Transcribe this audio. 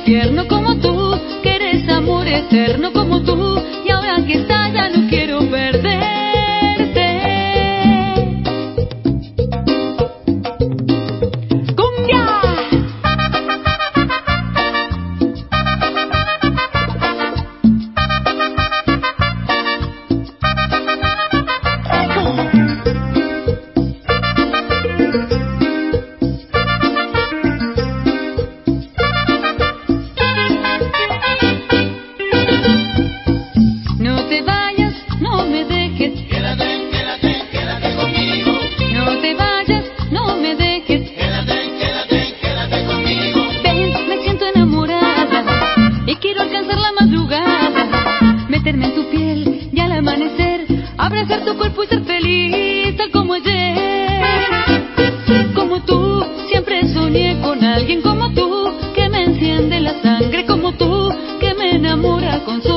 tierno como tú, que eres amor eterno como tú, y ahora que estás ya no quiero perderte. ¡Cumbia! No te vayas, no me dejes. Quédate, quédate, quédate conmigo. No te vayas, no me dejes. Quédate, quédate, quédate conmigo. Ven, me siento enamorada y quiero alcanzar la madrugada, meterme en tu piel y al amanecer abrazar tu cuerpo y ser feliz tal como ayer. Como tú, siempre soñé con alguien como tú, que me enciende la sangre como tú, que me enamora con su